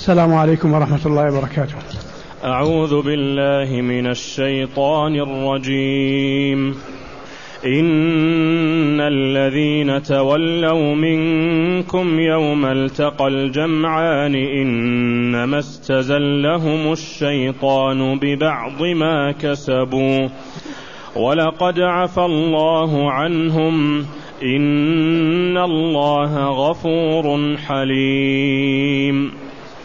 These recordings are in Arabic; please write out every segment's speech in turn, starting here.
السلام عليكم ورحمة الله وبركاته. أعوذ بالله من الشيطان الرجيم. إن الذين تولوا منكم يوم التقى الجمعان إنما استزلهم الشيطان ببعض ما كسبوا ولقد عفى الله عنهم إن الله غفور حليم.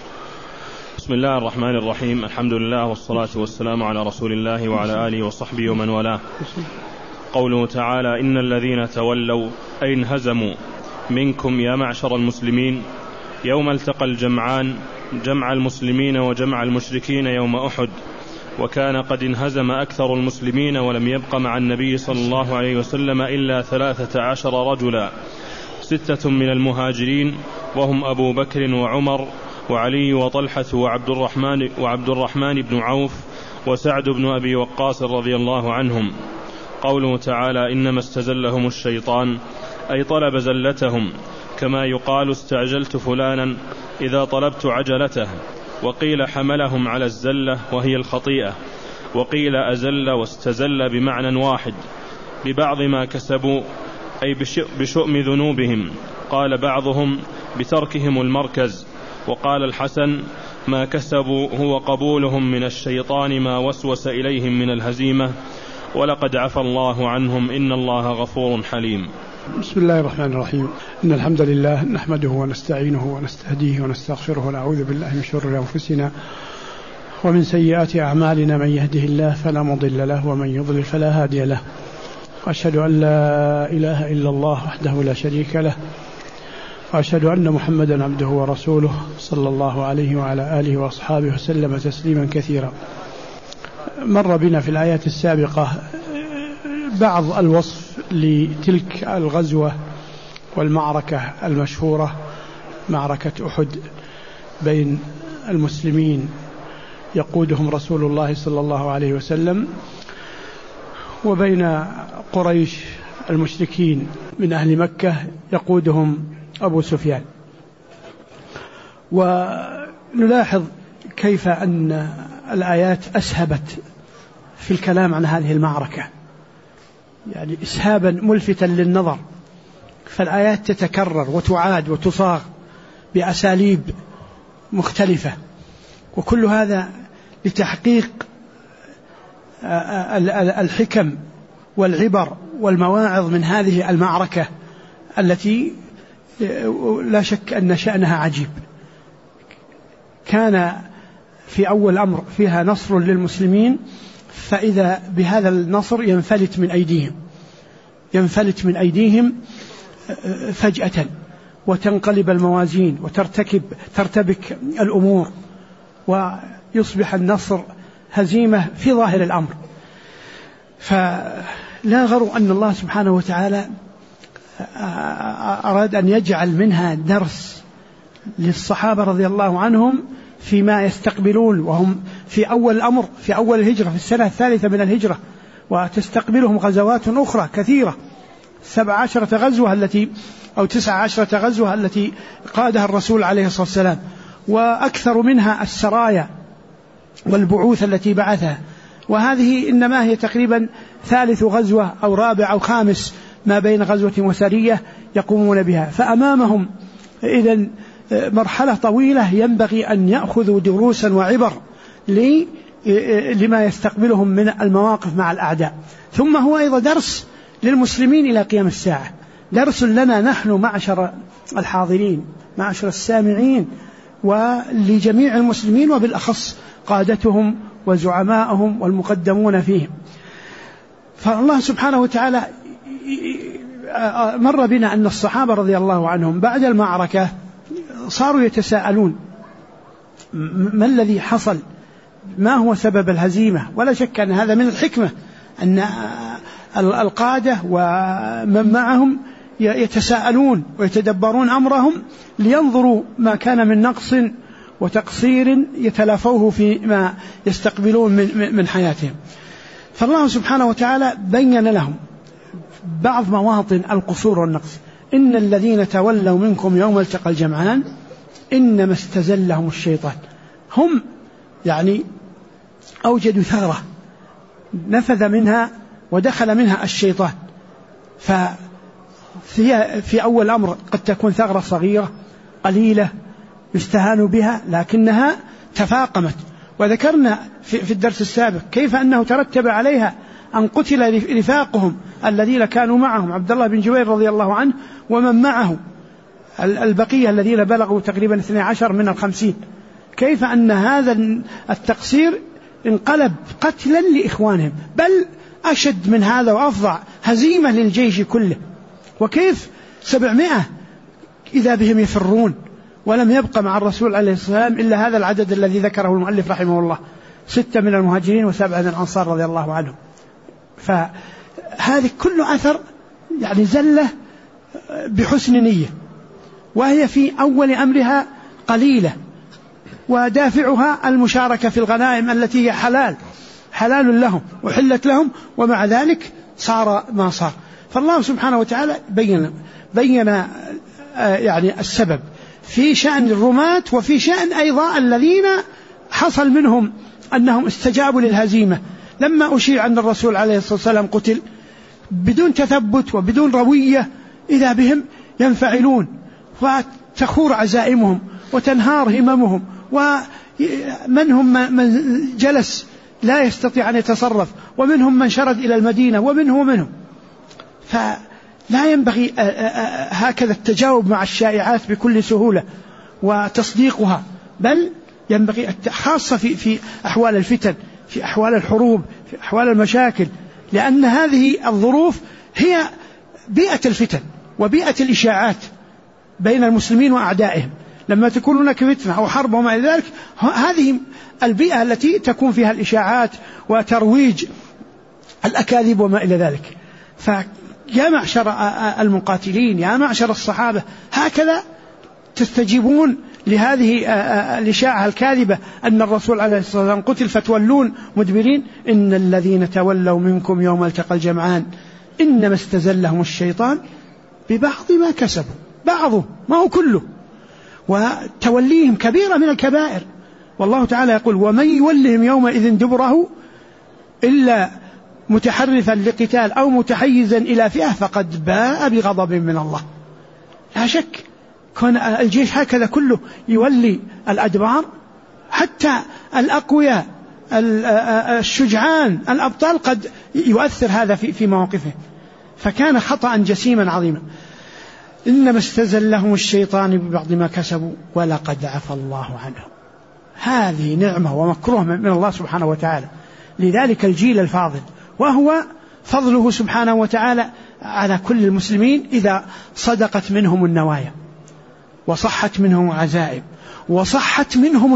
بسم الله الرحمن الرحيم. الحمد لله والصلاة والسلام على رسول الله وعلى آله وصحبه ومن والاه. قوله تعالى: إن الذين تولوا أي انهزموا منكم يا معشر المسلمين يوم التقى الجمعان، جمع المسلمين وجمع المشركين يوم أحد، وكان قد انهزم أكثر المسلمين ولم يبق مع النبي صلى الله عليه وسلم إلا 13 رجلا، 6 من المهاجرين وهم أبو بكر وعمر وعلي وطلحة وعبد الرحمن بن عوف وسعد بن أبي وقاص رضي الله عنهم. قوله تعالى: إنما استزلهم الشيطان أي طلب زلتهم، كما يقال استعجلت فلانا إذا طلبت عجلته، وقيل حملهم على الزلة وهي الخطيئة، وقيل أزل واستزل بمعنى واحد ببعض ما كسبوا أي بشؤم ذنوبهم. قال بعضهم بتركهم المركز، وقال الحسن ما كسبوا هو قبولهم من الشيطان ما وسوس إليهم من الهزيمة، ولقد عفى الله عنهم إن الله غفور حليم. بسم الله الرحمن الرحيم. إن الحمد لله نحمده ونستعينه ونستهديه ونستغفره ونعوذ بالله من شرور أنفسنا ومن سيئات أعمالنا، من يهده الله فلا مضل له ومن يضلل فلا هادي له، وأشهد أن لا إله إلا الله وحده لا شريك له، وأشهد أن محمدا عبده ورسوله صلى الله عليه وعلى آله وأصحابه وسلم تسليما كثيرا. مر بنا في الآيات السابقة بعض الوصف لتلك الغزوة والمعركة المشهورة، معركة أحد بين المسلمين يقودهم رسول الله صلى الله عليه وسلم، وبين قريش المشركين من أهل مكة يقودهم أبو سفيان. ونلاحظ كيف أن الآيات أسهبت في الكلام عن هذه المعركة، يعني إسهابا ملفتا للنظر، فالآيات تتكرر وتعاد وتصاغ بأساليب مختلفة، وكل هذا لتحقيق الحكم والعبر والمواعظ من هذه المعركة التي لا شك أن شأنها عجيب. كان في أول الأمر فيها نصر للمسلمين، فإذا بهذا النصر ينفلت من أيديهم فجأة، وتنقلب الموازين وترتبك الأمور، ويصبح النصر هزيمة في ظاهر الأمر. فلا غرو أن الله سبحانه وتعالى أراد أن يجعل منها درس للصحابة رضي الله عنهم فيما يستقبلون، وهم في أول الأمر في أول الهجرة في السنة الثالثة من الهجرة، وتستقبلهم غزوات أخرى كثيرة، 17 غزوة أو 19 غزوة التي قادها الرسول عليه الصلاة والسلام، وأكثر منها السرايا والبعوث التي بعثها، وهذه إنما هي تقريبا 3 غزوة أو 4 أو 5 ما بين غزوة وسرية يقومون بها. فأمامهم إذن مرحلة طويلة ينبغي أن يأخذوا دروسا وعبر لما يستقبلهم من المواقف مع الأعداء. ثم هو أيضا درس للمسلمين إلى قيام الساعة، درس لنا نحن معشر الحاضرين، معشر السامعين، ولجميع المسلمين، وبالأخص قادتهم وزعمائهم والمقدمون فيهم. فالله سبحانه وتعالى مر بنا أن الصحابة رضي الله عنهم بعد المعركة صاروا يتساءلون ما الذي حصل، ما هو سبب الهزيمة. ولا شك أن هذا من الحكمة، أن القادة ومن معهم يتساءلون ويتدبرون أمرهم لينظروا ما كان من نقص وتقصير يتلافوه فيما يستقبلون من حياتهم. فالله سبحانه وتعالى بين لهم بعض مواطن القصور والنقص. إن الذين تولوا منكم يوم التقى الجمعان إنما استزلهم الشيطان. هم يعني أوجدوا ثغرة نفذ منها ودخل منها الشيطان. في أول الأمر قد تكون ثغرة صغيرة قليلة يستهان بها، لكنها تفاقمت. وذكرنا في الدرس السابق كيف أنه ترتب عليها أن قتل رفاقهم الذين كانوا معهم، عبد الله بن جبير رضي الله عنه ومن معه البقية الذين بلغوا تقريبا 12 من 50. كيف أن هذا التقصير انقلب قتلا لإخوانهم، بل أشد من هذا وأفظع، هزيمة للجيش كله. وكيف 700 إذا بهم يفرون، ولم يبقى مع الرسول عليه الصلاة والسلام إلا هذا العدد الذي ذكره المؤلف رحمه الله، 6 من المهاجرين و7 من الأنصار رضي الله عنهم. فهذه كل أثر يعني زلة بحسن نية، وهي في أول أمرها قليلة، ودافعها المشاركة في الغنائم التي هي حلال لهم وحلت لهم، ومع ذلك صار ما صار. فالله سبحانه وتعالى بين يعني السبب في شأن الرماة، وفي شأن أيضا الذين حصل منهم أنهم استجابوا للهزيمة لما أشيع أن الرسول عليه الصلاة والسلام قتل بدون تثبت وبدون روية، إذا بهم ينفعلون وتخور عزائمهم وتنهار هممهم، ومنهم من جلس لا يستطيع أن يتصرف، ومنهم من شرد إلى المدينة، ومنهم. فلا ينبغي هكذا التجاوب مع الشائعات بكل سهولة وتصديقها، بل ينبغي خاصة في أحوال الفتن، في أحوال الحروب، في أحوال المشاكل، لأن هذه الظروف هي بيئة الفتن وبيئة الإشاعات بين المسلمين وأعدائهم. لما تكون هناك فتنة أو حرب وما إلى ذلك، هذه البيئة التي تكون فيها الإشاعات وترويج الأكاذيب وما إلى ذلك. فيا معشر المقاتلين، يا معشر الصحابة، هكذا تستجيبون لهذه الإشاعة الكاذبة أن الرسول عليه الصلاة والسلام قتل فتولون مدبرين. إن الذين تولوا منكم يوم التقى الجمعان إنما استزلهم الشيطان ببعض ما كسبوا، بعضه ما هو كله، وتوليهم كبيرة من الكبائر. والله تعالى يقول: ومن يولهم يومئذ دبره إلا متحرفا لقتال أو متحيزا إلى فئة فقد باء بغضب من الله. لا شك كون الجيش هكذا كله يولي الأدبار، حتى الأقوياء الشجعان الأبطال قد يؤثر هذا في مواقفه. فكان خطأ جسيما عظيما. إنما استزلهم الشيطان ببعض ما كسبوا ولقد عفى الله عنهم. هذه نعمة ومكروه من الله سبحانه وتعالى لذلك الجيل الفاضل، وهو فضله سبحانه وتعالى على كل المسلمين إذا صدقت منهم النوايا وصحت منهم عزائم وصحت منهم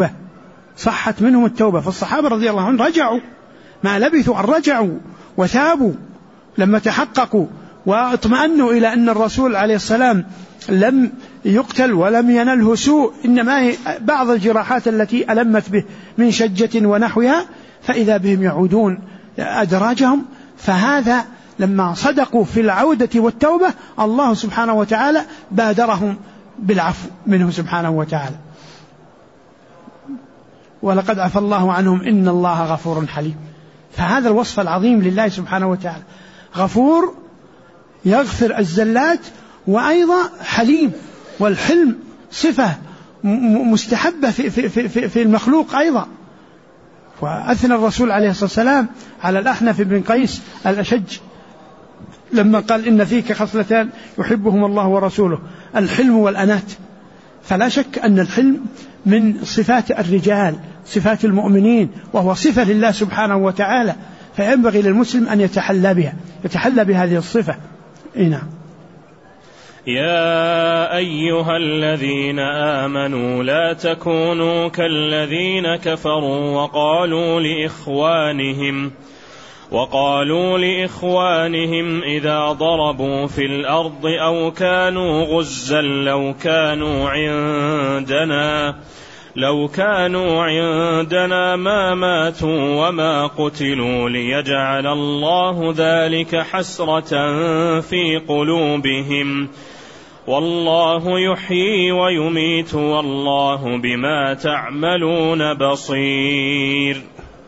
التوبة. فالصحابة رضي الله عنهم رجعوا، ما لبثوا أن رجعوا وثابوا لما تحققوا واطمأنوا إلى أن الرسول عليه السلام لم يقتل ولم ينله سوء، إنما بعض الجراحات التي ألمت به من شجة ونحوها، فإذا بهم يعودون أدراجهم. فهذا لما صدقوا في العودة والتوبة الله سبحانه وتعالى بادرهم بالعفو منه سبحانه وتعالى. ولقد عفى الله عنهم إن الله غفور حليم. فهذا الوصف العظيم لله سبحانه وتعالى، غفور يغفر الزلات، وأيضا حليم، والحلم صفة مستحبة في المخلوق أيضا. وأثنى الرسول عليه الصلاة والسلام على الأحنف بن قيس الأشج لما قال: إن فيك خصلتان يحبهما الله ورسوله، الحلم والأنات. فلا شك أن الحلم من صفات الرجال، صفات المؤمنين، وهو صفة لله سبحانه وتعالى، فينبغي للمسلم أن يتحلى بهذه الصفة. نعم. يا أيها الذين آمنوا لا تكونوا كالذين كفروا وقالوا لإخوانهم إذا ضربوا في الأرض أو كانوا غزا لو كانوا عندنا ما ماتوا وما قتلوا ليجعل الله ذلك حسرة في قلوبهم والله يحيي ويميت والله بما تعملون بصير.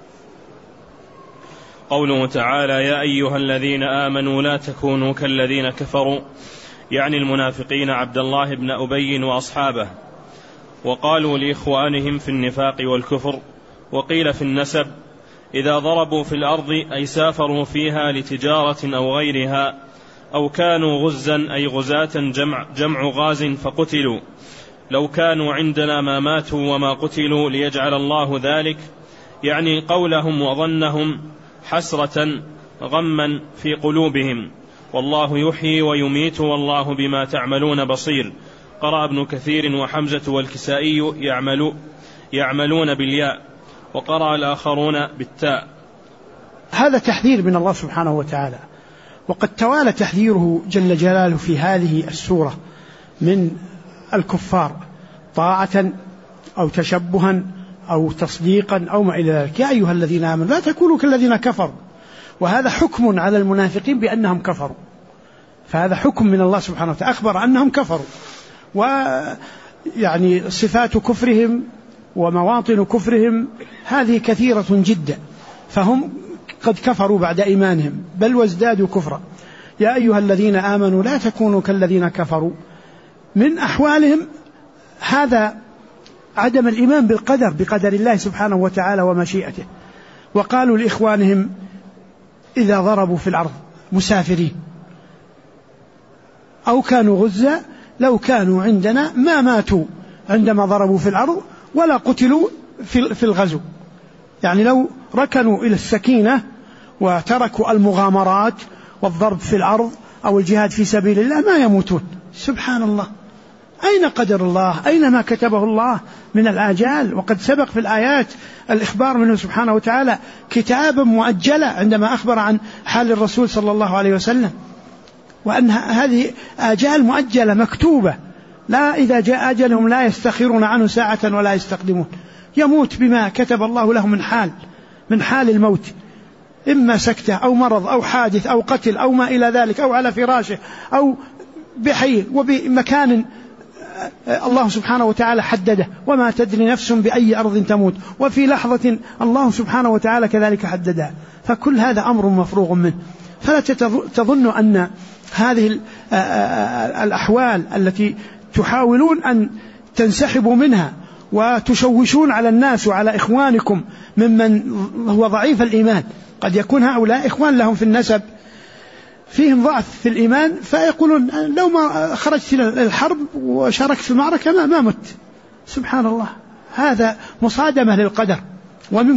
قوله تعالى: يا أيها الذين آمنوا لا تكونوا كالذين كفروا، يعني المنافقين عبد الله بن أبي وأصحابه، وقالوا لإخوانهم في النفاق والكفر، وقيل في النسب، إذا ضربوا في الأرض أي سافروا فيها لتجارة أو غيرها، أو كانوا غزا أي غزاة جمع غاز فقتلوا، لو كانوا عندنا ما ماتوا وما قتلوا ليجعل الله ذلك، يعني قولهم وظنهم حسرة غما في قلوبهم. والله يحيي ويميت والله بما تعملون بصير. قرأ ابن كثير وحمزة والكسائي يعملون بالياء، وقرأ الآخرون بالتاء. هذا تحذير من الله سبحانه وتعالى، وقد توالى تحذيره جل جلاله في هذه السورة من الكفار طاعة أو تشبها أو تصديقا أو ما إلى ذلك. يا أيها الذين آمنوا لا تكونوا كالذين كفروا، وهذا حكم على المنافقين بأنهم كفروا، فهذا حكم من الله سبحانه وتعالى، أخبر أنهم كفروا، ويعني صفات كفرهم ومواطن كفرهم هذه كثيرة جدا، فهم قد كفروا بعد إيمانهم بل وازدادوا كفرا. يا أيها الذين آمنوا لا تكونوا كالذين كفروا، من أحوالهم هذا عدم الإيمان بالقدر، بقدر الله سبحانه وتعالى ومشيئته. وقالوا لإخوانهم إذا ضربوا في الأرض مسافرين أو كانوا غزا لو كانوا عندنا ما ماتوا عندما ضربوا في الأرض ولا قتلوا في الغزو، يعني لو ركنوا إلى السكينة وتركوا المغامرات والضرب في الأرض أو الجهاد في سبيل الله ما يموتون. سبحان الله، أين قدر الله؟ أين ما كتبه الله من الآجال؟ وقد سبق في الآيات الإخبار منه سبحانه وتعالى كتابا مؤجلا عندما أخبر عن حال الرسول صلى الله عليه وسلم، وأن هذه آجال مؤجلة مكتوبة، لا إذا جاء أجلهم لا يستخرون عنه ساعة ولا يستقدمون، يموت بما كتب الله له من حال الموت، إما سكتة أو مرض أو حادث أو قتل أو ما إلى ذلك، أو على فراشه أو بحي وبمكان الله سبحانه وتعالى حدده، وما تدري نفس بأي أرض تموت، وفي لحظة الله سبحانه وتعالى كذلك حددها، فكل هذا أمر مفروغ منه. فلا تظن أن هذه الأحوال التي تحاولون أن تنسحبوا منها وتشوشون على الناس وعلى إخوانكم ممن هو ضعيف الإيمان، قد يكون هؤلاء إخوان لهم في النسب فيهم ضعف في الإيمان، فيقولون لو ما خرجت إلى الحرب وشاركت في المعركة ما مت. سبحان الله، هذا مصادمة للقدر، ومن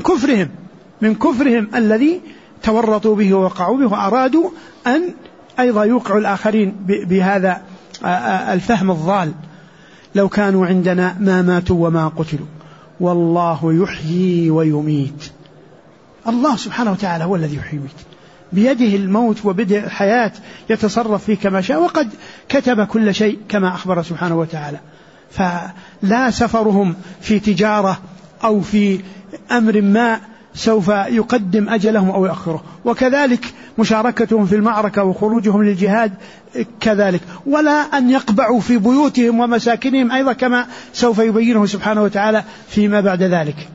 كفرهم الذي تورطوا به ووقعوا به، وأرادوا أن أيضا يوقعوا الآخرين بهذا الفهم الضال. لو كانوا عندنا ما ماتوا وما قتلوا والله يحيي ويميت. الله سبحانه وتعالى هو الذي يحيي ويميت، بيده الموت وبدء الحياة، يتصرف فيه كما شاء، وقد كتب كل شيء كما أخبر سبحانه وتعالى. فلا سفرهم في تجارة أو في أمر ما سوف يقدم أجلهم أو يؤخره، وكذلك مشاركتهم في المعركة وخروجهم للجهاد كذلك، ولا أن يقبعوا في بيوتهم ومساكنهم أيضا كما سوف يبينه سبحانه وتعالى فيما بعد ذلك.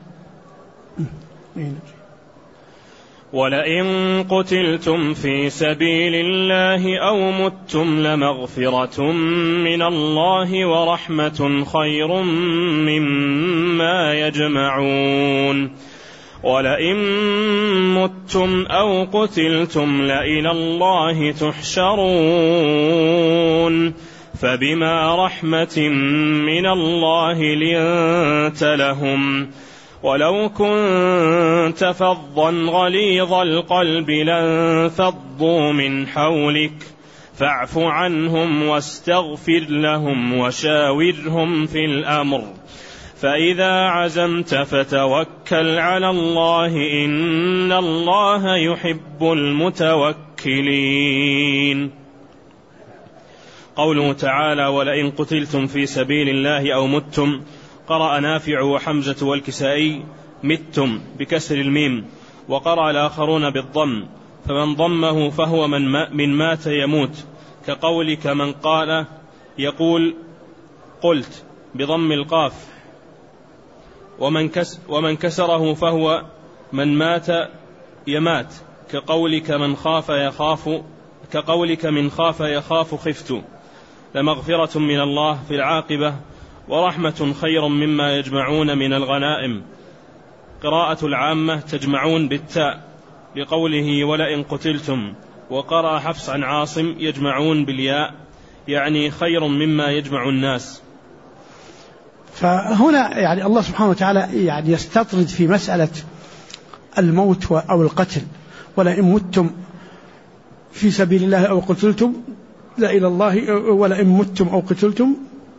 ولئن قتلتم في سبيل الله أو متم لمغفرة من الله ورحمة خير مما يجمعون. ولئن متم أو قتلتم لإلى الله تحشرون. فبما رحمة من الله لنت لهم، ولو كنت فظا غليظ القلب لانفضوا من حولك، فاعف عنهم واستغفر لهم وشاورهم في الأمر، فإذا عزمت فتوكل على الله إن الله يحب المتوكلين. قوله تعالى: ولئن قتلتم في سبيل الله أو متم، قرأ نافع وحمزة والكسائي متم بكسر الميم، وقرأ الآخرون بالضم، فمن ضمه فهو من مات يموت، كقولك من قال يقول قلت بضم القاف ومن كسره فهو من مات يمات، كقولك من خاف يخاف خفت، لمغفرة من الله في العاقبة ورحمة خير مما يجمعون من الغنائم. قراءة العامة تجمعون بالتاء لقوله ولئن قتلتم، وقرأ حفص عن عاصم يجمعون بالياء، يعني خير مما يجمع الناس. فهنا يعني الله سبحانه وتعالى يعني يستطرد في مسألة الموت أو القتل، ولئن متم في سبيل الله أو قتلتم لا إلى الله، ولئن متم أو قتلتم،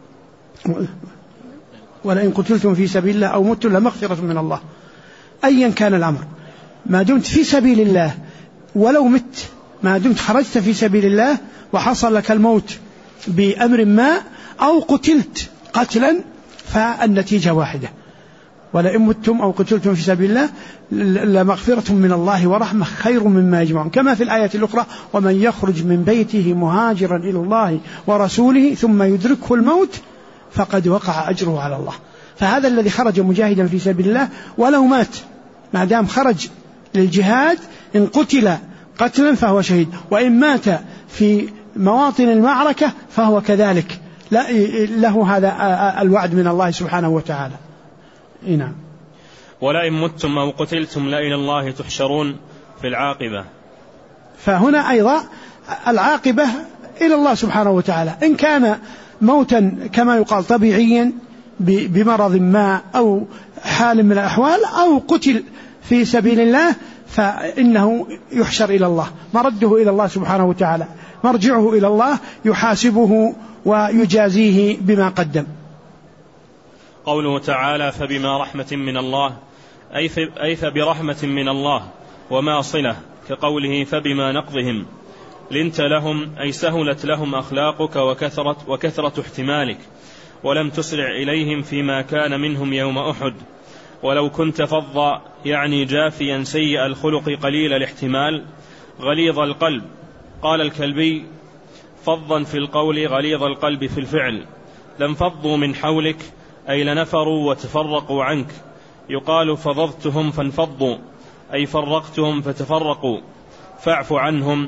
ولئن قتلتم في سبيل الله أو متم لمغفرة من الله. أيا كان الأمر، ما دمت في سبيل الله ولو مت، ما دمت خرجت في سبيل الله وحصل لك الموت بأمر ما أو قتلت قتلا، فالنتيجة واحدة، ولئن متم أو قتلتم في سبيل الله لمغفرة من الله ورحمة خير مما يجمعون، كما في الآية الأخرى ومن يخرج من بيته مهاجرا إلى الله ورسوله ثم يدركه الموت فقد وقع أجره على الله. فهذا الذي خرج مجاهدا في سبيل الله ولو مات، ما دام خرج للجهاد إن قتل قتلا فهو شهيد، وإن مات في مواطن المعركة فهو كذلك له هذا الوعد من الله سبحانه وتعالى. نعم. ولئن متم أو قتلتم لإلى الله تحشرون في العاقبة. فهنا أيضا العاقبة إلى الله سبحانه وتعالى، إن كان موتا كما يقال طبيعيا بمرض ما أو حال من الأحوال، أو قتل في سبيل الله، فإنه يحشر إلى الله، مرده إلى الله سبحانه وتعالى، مرجعه إلى الله يحاسبه ويجازيه بما قدم. قوله تعالى فبما رحمة من الله، أي فبرحمة من الله، وما صلة، كقوله فبما نقضهم لنت لهم، أي سهلت لهم أخلاقك وكثرة احتمالك، ولم تسرع إليهم فيما كان منهم يوم أحد، ولو كنت فظا يعني جافيا سيء الخلق قليل الاحتمال غليظ القلب. قال الكلبي فظا في القول غليظ القلب في الفعل، لانفضوا من حولك أي لنفروا وتفرقوا عنك. يقال فضضتهم فانفضوا أي فرقتهم فتفرقوا. فاعف عنهم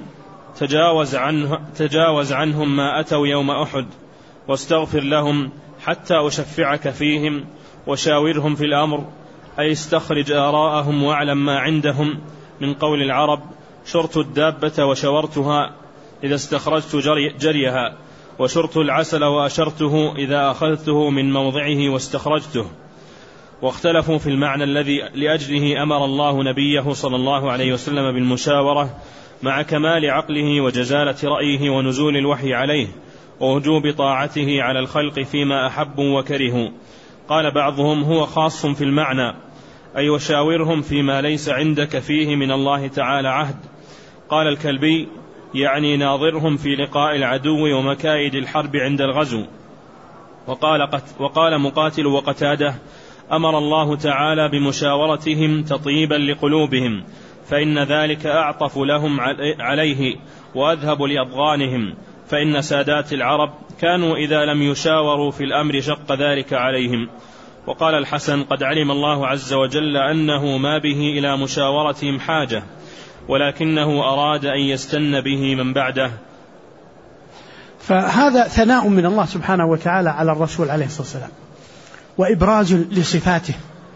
تجاوز عنهم ما أتوا يوم أحد، واستغفر لهم حتى أشفعك فيهم، وشاورهم في الأمر أي استخرج آراءهم واعلم ما عندهم. من قول العرب شرت الدابة وشورتها إذا استخرجت جريها، وشرت العسل وأشرته إذا أخذته من موضعه واستخرجته. واختلفوا في المعنى الذي لأجله أمر الله نبيه صلى الله عليه وسلم بالمشاورة مع كمال عقله وجزالة رأيه ونزول الوحي عليه، ووجوب طاعته على الخلق فيما أحبوا وكرهوا. قال بعضهم هو خاص في المعنى، أي وشاورهم فيما ليس عندك فيه من الله تعالى عهد. قال الكلبي يعني ناظرهم في لقاء العدو ومكايد الحرب عند الغزو. وقال مقاتل وقتاده أمر الله تعالى بمشاورتهم تطيبا لقلوبهم، فإن ذلك أعطف لهم عليه وأذهب لأضغانهم، فإن سادات العرب كانوا إذا لم يشاوروا في الأمر شق ذلك عليهم. وقال الحسن قد علم الله عز وجل أنه ما به إلى مشاورتهم حاجة، ولكنه أراد أن يستن به من بعده. فهذا ثناء من الله سبحانه وتعالى على الرسول عليه الصلاة والسلام، وإبراز لصفاته،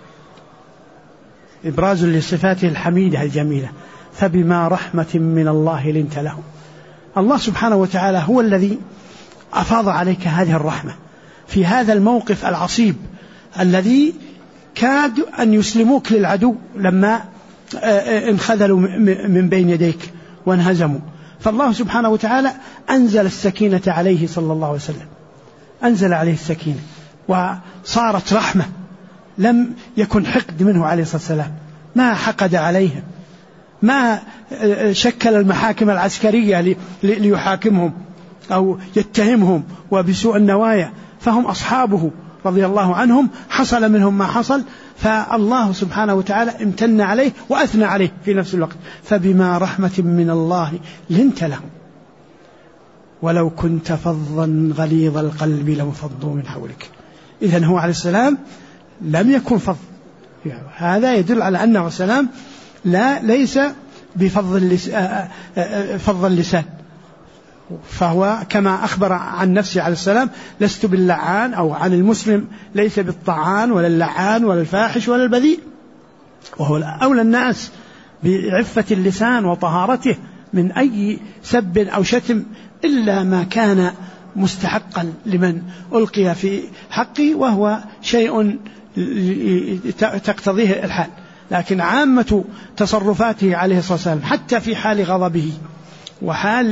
إبراز لصفاته الحميدة الجميلة. فبما رحمة من الله لنت لهم. الله سبحانه وتعالى هو الذي أفاض عليك هذه الرحمة في هذا الموقف العصيب الذي كاد أن يسلموك للعدو لما انخذلوا من بين يديك وانهزموا. فالله سبحانه وتعالى أنزل السكينة عليه صلى الله عليه وسلم، أنزل عليه السكينة وصارت رحمة، لم يكن حقد منه عليه الصلاة والسلام، ما حقد عليهم، ما شكل المحاكم العسكرية ليحاكمهم أو يتهمهم وبسوء النوايا، فهم أصحابه رضي الله عنهم، حصل منهم ما حصل، فالله سبحانه وتعالى امتن عليه وأثنى عليه في نفس الوقت. فبما رحمة من الله لنت لهم. ولو كنت فظا غليظ القلب لانفضوا من حولك. إذن هو عليه السلام لم يكن فظ، هذا يدل على أنه عليه السلام ليس بفظ اللسان، فهو كما أخبر عن نفسه عليه السلام: لست باللعان، أو عن المسلم: ليس بالطعان ولا اللعان ولا الفاحش ولا البذيء. وهو أولى الناس بعفة اللسان وطهارته من أي سب أو شتم، إلا ما كان مستحقا لمن ألقي في حقه وهو شيء تقتضيه الحال. لكن عامة تصرفاته عليه الصلاة والسلام حتى في حال غضبه وحال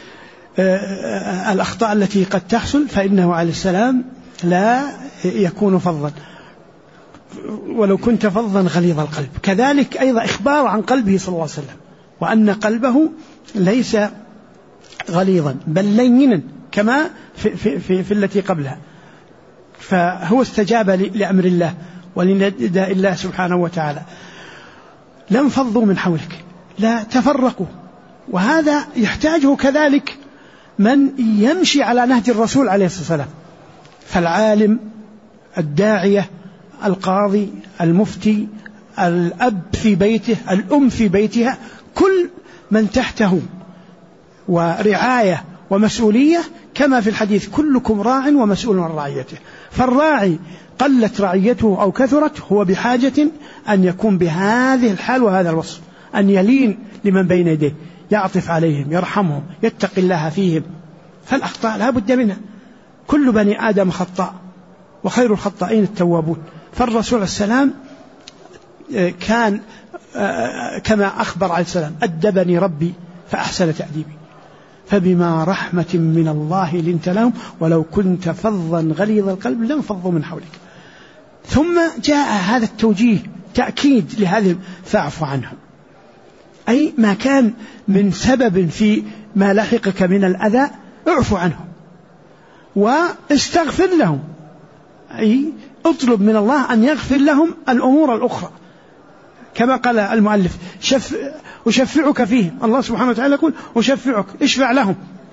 الأخطاء التي قد تحصل فإنه عليه السلام لا يكون فظا. ولو كنت فظا غليظ القلب، كذلك أيضا إخبار عن قلبه صلى الله عليه وسلم، وأن قلبه ليس غليظا بل لينا كما في التي قبلها. فهو استجاب لأمر الله ولنداء الله سبحانه وتعالى. لم فضوا من حولك، لا تفرقوا. وهذا يحتاجه كذلك من يمشي على نهج الرسول عليه الصلاة والسلام، فالعالم، الداعية، القاضي، المفتي، الأب في بيته، الأم في بيتها، كل من تحته ورعاية ومسؤولية، كما في الحديث: كلكم راع ومسؤول عن رعيته. فالراعي قلت رعيته أو كثرت هو بحاجة أن يكون بهذه الحال وهذا الوصف، أن يلين لمن بين يديه، يعطف عليهم، يرحمهم، يتقي الله فيهم. فالأخطاء لا بد منها، كل بني آدم خطاء وخير الخطائين التوابون. فالرسول عليه السلام كان كما أخبر عليه السلام: أدبني ربي فأحسن تأديبي، فبما رحمة من الله لنت لهم ولو كنت فظا غليظ القلب لانفضوا من حولك. ثم جاء هذا التوجيه تأكيد لهذه: فاعف عنهم، أي ما كان من سبب في ما لحقك من الأذى اعف عنهم واستغفر لهم، أي اطلب من الله أن يغفر لهم الأمور الأخرى، كما قال المؤلف: أشفعك فيهم. الله سبحانه وتعالى يقول: أشفعك، اشفع لهم،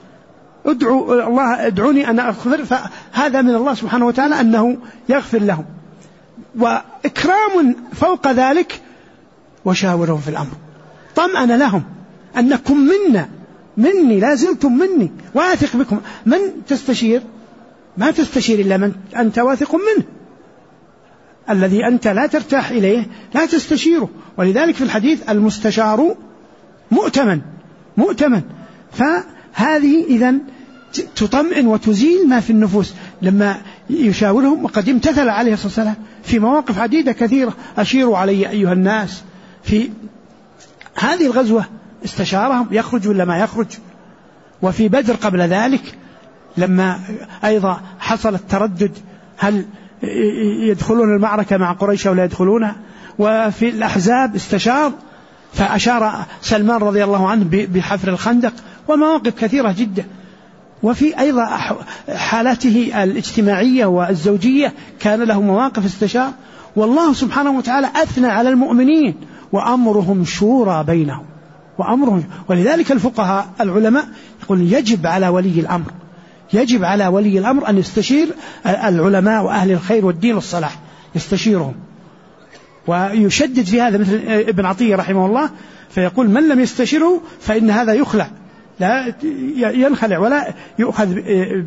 ادعوني أن أغفر. فهذا من الله سبحانه وتعالى أنه يغفر لهم. وإكرام فوق ذلك: وشاورهم في الأمر، طمأن لهم أنكم مني لا زلتم مني واثق بكم. من تستشير؟ ما تستشير إلا من أنت واثق منه، الذي أنت لا ترتاح إليه لا تستشيره. ولذلك في الحديث: المستشار مؤتمن. فهذه إذن تطمئن وتزيل ما في النفوس لما يشاورهم. وقد امتثل عليه الصلاة والسلام في مواقف عديدة كثيرة: أشيروا علي أيها الناس. في هذه الغزوة استشارهم يخرج ولا ما يخرج. وفي بدر قبل ذلك لما أيضا حصل التردد هل يدخلون المعركة مع قريش ولا يدخلونها. وفي الأحزاب استشار، فأشار سلمان رضي الله عنه بحفر الخندق، ومواقف كثيرة جدا. وفي أيضا حالاته الاجتماعية والزوجية كان له مواقف استشار. والله سبحانه وتعالى أثنى على المؤمنين: وأمرهم شورى بينهم. ولذلك الفقهاء العلماء يقول: يجب على ولي الأمر أن يستشير العلماء وأهل الخير والدين والصلاح، يستشيرهم. ويشدد في هذا مثل ابن عطية رحمه الله، فيقول: من لم يستشره فإن هذا يخلع، لا ينخلع ولا يؤخذ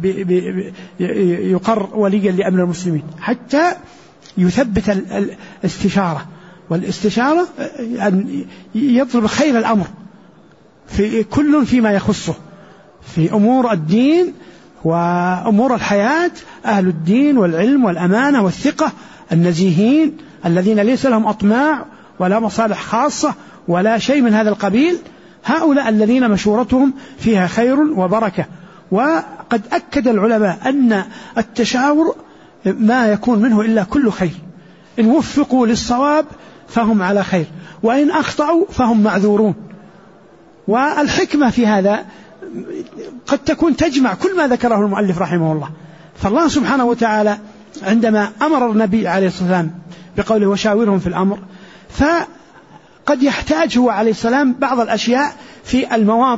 يقر وليا لأمر المسلمين حتى يثبت الاستشارة. والاستشارة أن يطلب خير الأمر في كل فيما يخصه في أمور الدين وأمور الحياة. أهل الدين والعلم والأمانة والثقة النزيهين الذين ليس لهم أطماع ولا مصالح خاصة ولا شيء من هذا القبيل، هؤلاء الذين مشورتهم فيها خير وبركة. وقد أكد العلماء أن التشاور ما يكون منه إلا كل خير، إن وفقوا للصواب فهم على خير، وإن أخطأوا فهم معذورون. والحكمة في هذا قد تكون تجمع كل ما ذكره المؤلف رحمه الله. فالله سبحانه وتعالى عندما أمر النبي عليه الصلاة والسلام بقوله: وشاورهم في الأمر، فقد يحتاج هو عليه السلام بعض الأشياء في المواطن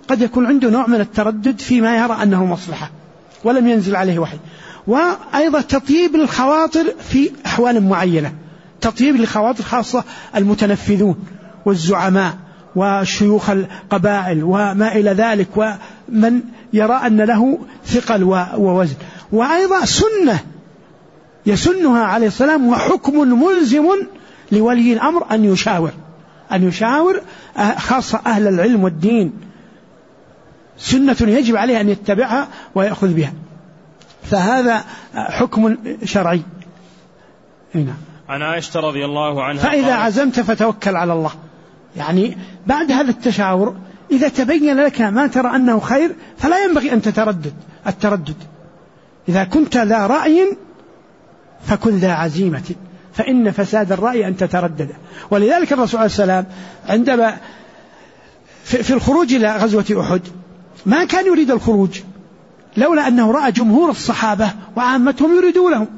قد يكون عنده نوع من التردد فيما يرى أنه مصلحة ولم ينزل عليه وحي. وأيضا تطيب الخواطر في أحوال معينة، تطيب لخواطر خاصة المتنفذون والزعماء وشيوخ القبائل وما إلى ذلك، ومن يرى أن له ثقل ووزن. وأيضا سنة يسنها عليه السلام وحكم ملزم لولي الأمر أن يشاور خاصة أهل العلم والدين، سنة يجب عليه أن يتبعها ويأخذ بها، فهذا حكم شرعي. هنا عن عائشة رضي الله عنها فإذا عزمت فتوكل على الله، يعني بعد هذا التشاور إذا تبين لك ما ترى أنه خير فلا ينبغي أن التردد. إذا كنت ذا رأي فكن ذا عزيمة، فإن فساد الرأي أن تتردد. ولذلك الرسول عليه السلام عندما في الخروج إلى غزوة أحد ما كان يريد الخروج لولا أنه رأى جمهور الصحابة وعامتهم يريدونه،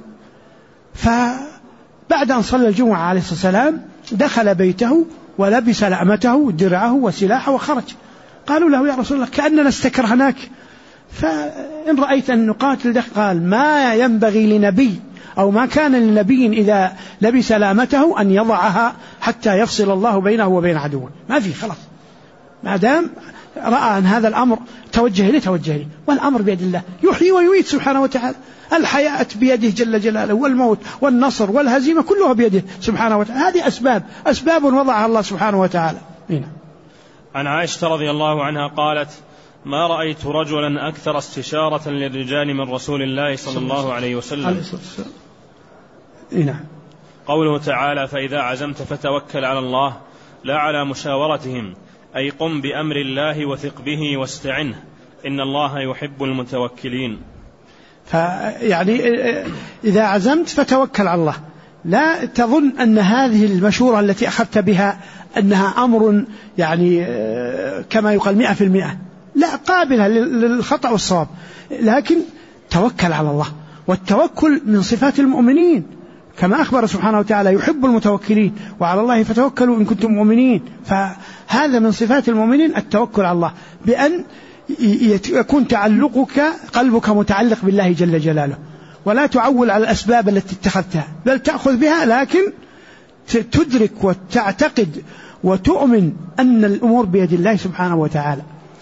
فبعد أن صلى الجمعة عليه الصلاة والسلام دخل بيته ولبس لأمته درعه وسلاحه وخرج. قالوا له يا رسول الله كأننا استكرهناك، فإن رأيت أن نقاتل قال ما ينبغي لنبي أو ما كان لنبي إذا لبس لامته أن يضعها حتى يفصل الله بينه وبين عدوه، ما في خلاص، ما دام رأى أن هذا الأمر توجه لي، والأمر بيد الله يحيي ويميت سبحانه وتعالى، الحياة بيده جل جلاله، والموت والنصر والهزيمة كلها بيده سبحانه وتعالى، هذه أسباب وضعها الله سبحانه وتعالى. هنا عن عائشة رضي الله عنها قالت ما رأيت رجلا أكثر استشارة للرجال من رسول الله صلى الله عليه وسلم. هنا قوله تعالى فإذا عزمت فتوكل على الله، لا على مشاورتهم، أي قم بأمر الله وثق به واستعنه، إن الله يحب المتوكلين. يعني إذا عزمت فتوكل على الله، لا تظن أن هذه المشورة التي أخذت بها أنها أمر يعني كما يقال 100%، لا، قابلة للخطأ والصواب، لكن توكل على الله، والتوكل من صفات المؤمنين كما أخبر سبحانه وتعالى يحب المتوكلين وعلى الله فتوكلوا إن كنتم مؤمنين. فهذا من صفات المؤمنين التوكل على الله، بأن يكون تعلقك قلبك متعلق بالله جل جلاله، ولا تعول على الأسباب التي اتخذتها، بل تأخذ بها، لكن تدرك وتعتقد وتؤمن أن الأمور بيد الله سبحانه وتعالى.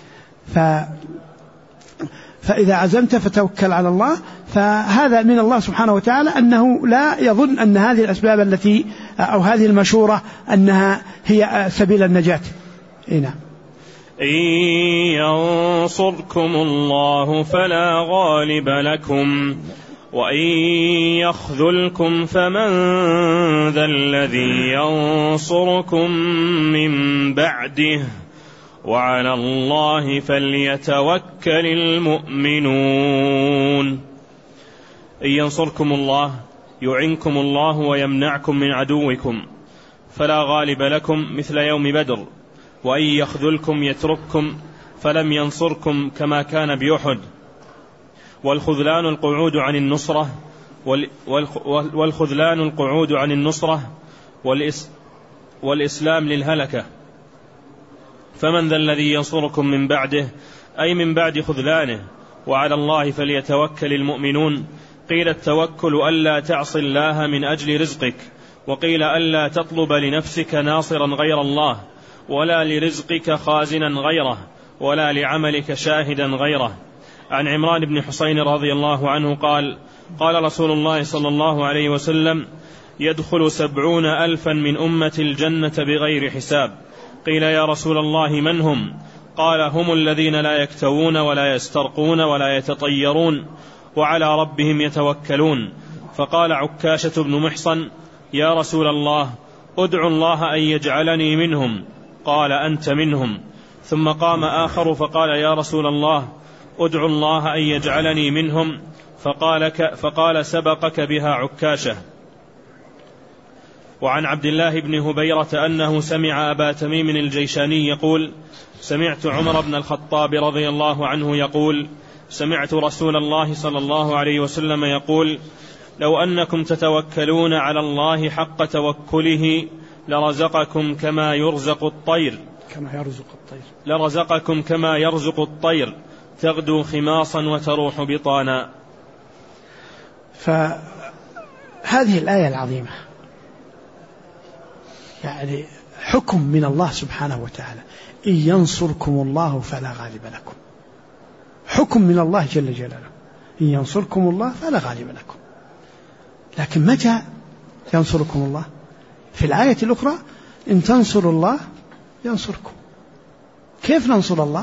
فإذا عزمت فتوكل على الله، فهذا من الله سبحانه وتعالى أنه لا يظن أن هذه الأسباب التي أو هذه المشورة أنها هي سبيل النجاة. نعم. إن ينصركم الله فلا غالب لكم وإن يخذلكم فمن ذا الذي ينصركم من بعده وعلى الله فليتوكل المؤمنون. إن ينصركم الله يعنكم الله ويمنعكم من عدوكم فلا غالب لكم مثل يوم بدر، وإن يخذلكم يترككم فلم ينصركم كما كان بأحد. والخذلان القعود عن النصرة والإسلام للهلكة، فمن ذا الذي ينصركم من بعده، أي من بعد خذلانه، وعلى الله فليتوكل المؤمنون. قيل التوكل ألا تعصي الله من أجل رزقك، وقيل ألا تطلب لنفسك ناصرا غير الله، ولا لرزقك خازنا غيره، ولا لعملك شاهدا غيره. عن عمران بن حسين رضي الله عنه قال قال رسول الله صلى الله عليه وسلم يدخل 70,000 من أمة الجنة بغير حساب. قيل يا رسول الله من هم؟ قال هم الذين لا يكتوون ولا يسترقون ولا يتطيرون وعلى ربهم يتوكلون. فقال عكاشة بن محصن يا رسول الله ادعو الله أن يجعلني منهم. قال أنت منهم. ثم قام آخر فقال يا رسول الله ادعو الله أن يجعلني منهم. فقال سبقك بها عكاشة. وعن عبد الله بن هبيرة أنه سمع أبا تميم الجيشاني يقول سمعت عمر بن الخطاب رضي الله عنه يقول سمعت رسول الله صلى الله عليه وسلم يقول لو أنكم تتوكلون على الله حق توكله لرزقكم كما يرزق الطير كما يرزق الطير لرزقكم كما يرزق الطير تغدو خماصا وتروح بطانا. فهذه الآية العظيمة يعني حكم من الله سبحانه وتعالى: إن ينصركم الله فلا غالب لكم. حكم من الله جل جلاله: إن ينصركم الله فلا غالب لكم. لكن متى ينصركم الله؟ في الآية الأخرى: إن تنصروا الله ينصركم. كيف ننصر الله؟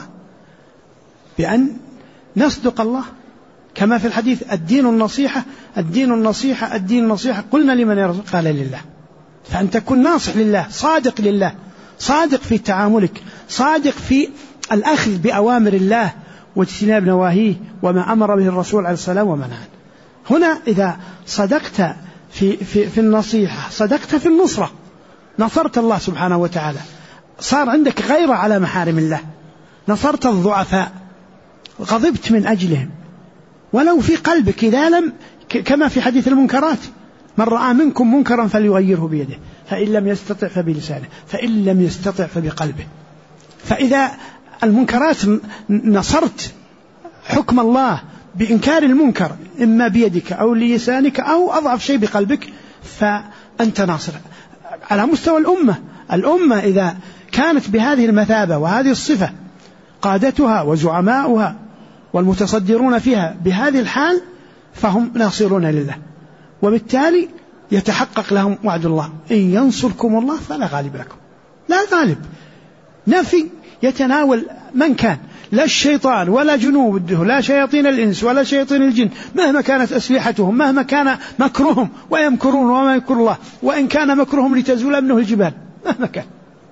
بأن نصدق الله، كما في الحديث: الدين النصيحة الدين النصيحة الدين النصيحة. قلنا لمن يا رسول؟ قال لله. فأن تكون ناصح لله، صادق لله، صادق في تعاملك، صادق في الأخذ بأوامر الله واجتناب نواهيه وما أمر به الرسول عليه الصلاة وما نهى. هنا إذا صدقت في النصيحة، صدقت في النصرة، نصرت الله سبحانه وتعالى، صار عندك غيرة على محارم الله، نصرت الضعفاء، غضبت من أجلهم ولو في قلبك، إذا لم، كما في حديث المنكرات: من رأى منكم منكرا فليغيره بيده، فإن لم يستطع فبلسانه، فإن لم يستطع فبقلبه. فإذا المنكرات نصرت حكم الله بإنكار المنكر إما بيدك أو لسانك أو أضعف شيء بقلبك، فأنت ناصر. على مستوى الأمة إذا كانت بهذه المثابة وهذه الصفة، قادتها وزعماؤها والمتصدرون فيها بهذه الحال، فهم ناصرون لله، وبالتالي يتحقق لهم وعد الله: إن ينصركم الله فلا غالب لكم. لا غالب، نفي يتناول من كان، لا الشيطان ولا جنوده، لا شياطين الإنس ولا شياطين الجن، مهما كانت أسلحتهم، مهما كان مكرهم، ويمكرون وما يمكر الله، وإن كان مكرهم لتزول منه الجبال، مهما كان.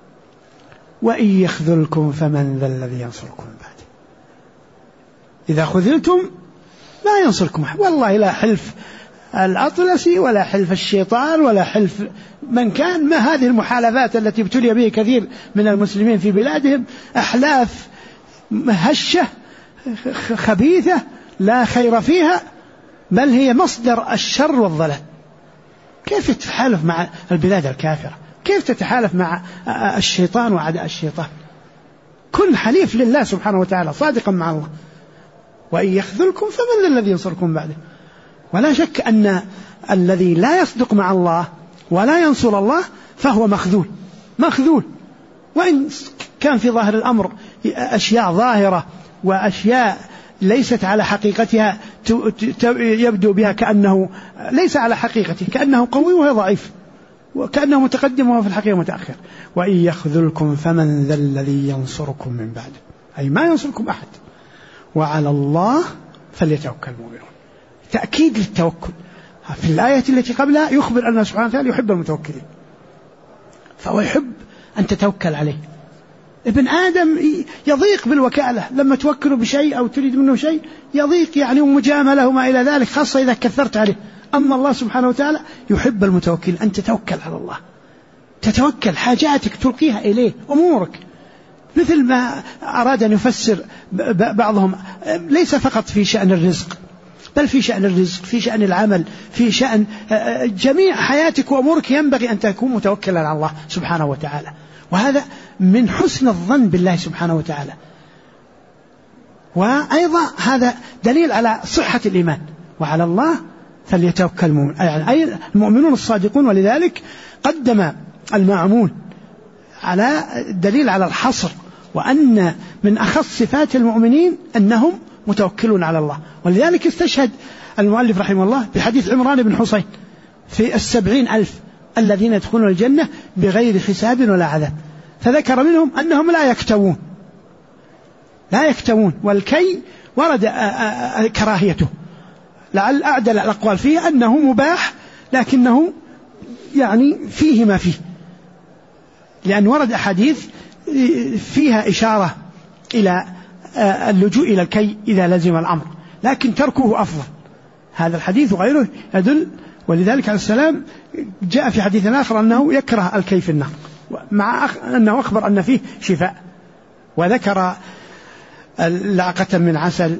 وإن يخذلكم فمن ذا الذي ينصركم من بعده. إذا خذلتم لا ينصركم أحد، والله لا حلف الأطلسي ولا حلف الشيطان ولا حلف من كان. ما هذه المحالفات التي ابتلي به كثير من المسلمين في بلادهم، أحلاف هشة خبيثة لا خير فيها، بل هي مصدر الشر والضلال. كيف تتحالف مع البلاد الكافرة؟ كيف تتحالف مع الشيطان وعداء الشيطان؟ كن حليف لله سبحانه وتعالى، صادقا مع الله. وإن يخذلكم فمن الذي ينصركم بعده. ولا شك أن الذي لا يصدق مع الله ولا ينصر الله فهو مخذول، وإن كان في ظاهر الأمر أشياء ظاهرة وأشياء ليست على حقيقتها، يبدو بها كأنه ليس على حقيقته، كأنه قوي وهو ضعيف، وكأنه متقدم وهو في الحقيقة متأخر. وإن يخذلكم فمن ذا الذي ينصركم من بعده، أي ما ينصركم أحد. وعلى الله فليتوكل المؤمنون. تأكيد للتوكل. في الآية التي قبلها يخبر أن سبحانه وتعالى يحب المتوكلين، فهو يحب أن تتوكل عليه. ابن آدم يضيق بالوكالة، لما توكله بشيء أو تريد منه شيء يضيق يعني، ومجاملة وما إلى ذلك، خاصة إذا كثرت عليه. أما الله سبحانه وتعالى يحب المتوكل، أن تتوكل على الله، تتوكل حاجاتك تلقيها إليه، أمورك. مثل ما أراد أن يفسر بعضهم، ليس فقط في شأن الرزق، بل في شأن الرزق، في شأن العمل، في شأن جميع حياتك وأمورك ينبغي أن تكون متوكلا على الله سبحانه وتعالى. وهذا من حسن الظن بالله سبحانه وتعالى. وأيضا هذا دليل على صحة الإيمان. وعلى الله فليتوكل المؤمنون، أي المؤمنون الصادقون. ولذلك قدم المعمول على دليل على الحصر، وأن من أخص صفات المؤمنين أنهم متوكلون على الله. ولذلك استشهد المؤلف رحمه الله بحديث عمران بن حسين في 70,000 الذين يدخلون الجنة بغير حساب ولا عذاب، فذكر منهم أنهم لا يكتوون، والكي ورد كراهيته، لعل أعدل الأقوال فيه أنه مباح، لكنه يعني فيه ما فيه، لأن ورد أحاديث فيها إشارة إلى اللجوء إلى الكي إذا لزم الأمر، لكن تركه أفضل. هذا الحديث وغيره يدل. ولذلك عليه السلام جاء في حديث آخر أنه يكره الكي في النار، مع أنه أخبر أن فيه شفاء، وذكر لعقة من عسل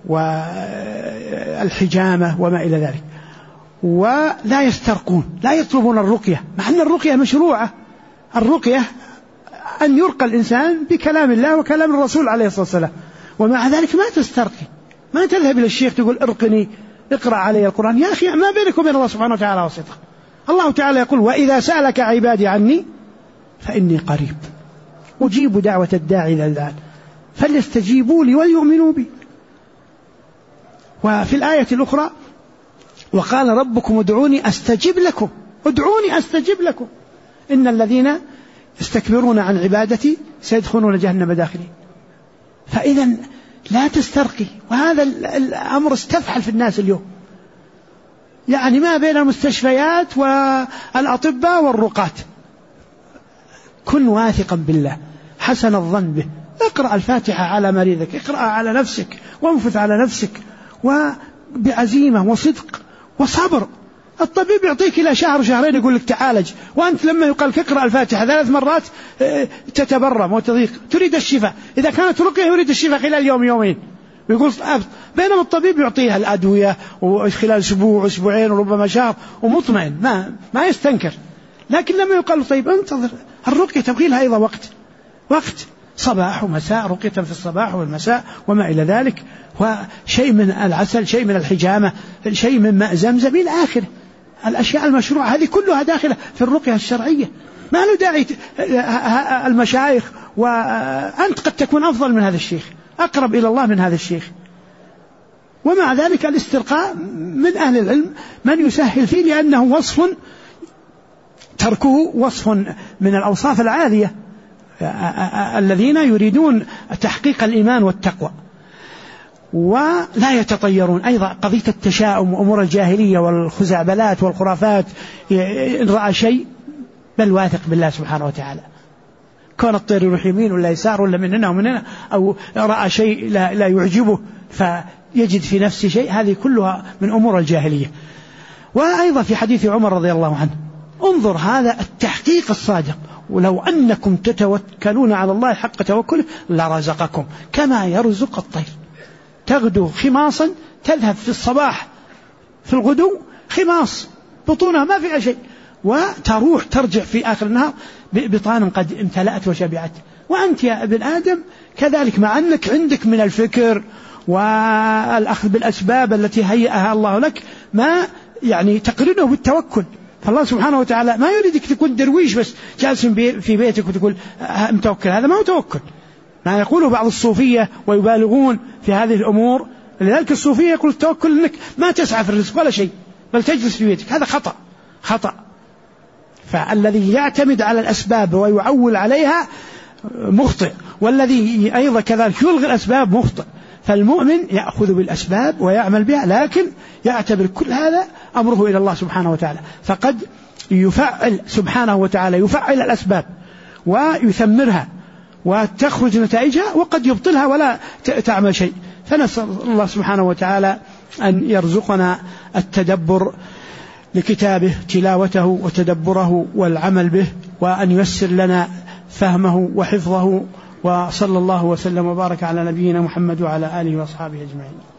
والحجامة وما إلى ذلك. ولا يسترقون، لا يطلبون الرقية، مع أن الرقية مشروعة. الرقية أن يرقى الإنسان بكلام الله وكلام الرسول عليه الصلاة والسلام. ومع ذلك ما تسترقي، ما تذهب إلى الشيخ تقول ارقني، اقرأ علي القرآن. يا أخي ما بينك وبين الله سبحانه وتعالى واسطة. الله تعالى يقول وإذا سألك عبادي عني فإني قريب أجيب دعوة الداعي إذا دعان فليستجيبوا لي وليؤمنوا بي. وفي الآية الأخرى وقال ربكم ادعوني أستجب لكم، ادعوني أستجب لكم إن الذين يستكبرون عن عبادتي سيدخلون جهنم داخلين. فإذا لا تسترقي، وهذا الأمر استفحل في الناس اليوم، يعني ما بين المستشفيات والأطباء والرقاة. كن واثقا بالله حسن الظن به، اقرأ الفاتحة على مريضك، اقرأ على نفسك وانفث على نفسك وبعزيمة وصدق وصبر. الطبيب يعطيك إلى شهر شهرين يقول لك تعالج، وأنت لما يقال لك اقرأ الفاتحة 3 مرات تتبرم وتضيق، تريد الشفاء. إذا كانت رقية يريد الشفاء خلال يوم يومين ويقول بينما الطبيب يعطيها الأدوية وخلال أسبوع أسبوعين وربما شهر ومطمئن ما يستنكر. لكن لما يقال طيب انتظر، الرقية تبغي لها أيضا وقت صباح ومساء، رقية في الصباح والمساء وما إلى ذلك، وشيء من العسل، شيء من الحجامة، شيء من ماء زمزم إلى آخره. الأشياء المشروعة هذه كلها داخلة في الرقية الشرعية، ما له داعي المشايخ. وأنت قد تكون أفضل من هذا الشيخ، أقرب إلى الله من هذا الشيخ. ومع ذلك الاسترقاء من أهل العلم من يسهل فيه، لأنه وصف تركه وصف من الأوصاف العالية الذين يريدون تحقيق الإيمان والتقوى ولا يتطيرون. أيضا قضية التشاؤم وأمور الجاهلية والخزعبلات والخرافات، إن رأى شيء بل واثق بالله سبحانه وتعالى، كان الطير يروح يمين ولا يسار ولا من هنا ومن هنا، أو رأى شيء لا يعجبه فيجد في نفسه شيء، هذه كلها من أمور الجاهلية. وأيضا في حديث عمر رضي الله عنه انظر هذا التحقيق الصادق، ولو أنكم تتوكلون على الله حق توكله لرزقكم كما يرزق الطير، تغدو خماصا تذهب في الصباح في الغدو خماص بطونها ما فيها شيء، وتروح ترجع في آخر النهار بطانا قد امتلأت وشبعت. وأنت يا ابن آدم كذلك، مع أنك عندك من الفكر والأخذ بالأسباب التي هيئها الله لك ما يعني تقرنه بالتوكل. فالله سبحانه وتعالى ما يريدك تكون درويش بس جالس في بيتك وتقول متوكل، هذا ما هو توكل. ما يقوله بعض الصوفية ويبالغون في هذه الأمور. لذلك الصوفية يقول التوكل أنك ما تسعى في الرزق ولا شيء بل تجلس في بيتك، هذا خطأ. فالذي يعتمد على الأسباب ويعول عليها مخطئ، والذي أيضا كذلك يلغي الأسباب مخطئ. فالمؤمن يأخذ بالأسباب ويعمل بها، لكن يعتبر كل هذا أمره إلى الله سبحانه وتعالى. فقد يفعل سبحانه وتعالى يفعل الأسباب ويثمرها وتخرج نتائجها، وقد يبطلها ولا تعمل شيء. فنسأل الله سبحانه وتعالى أن يرزقنا التدبر لكتابه، تلاوته وتدبره والعمل به، وأن ييسر لنا فهمه وحفظه. وصلى الله وسلم وبارك على نبينا محمد وعلى آله وأصحابه أجمعين.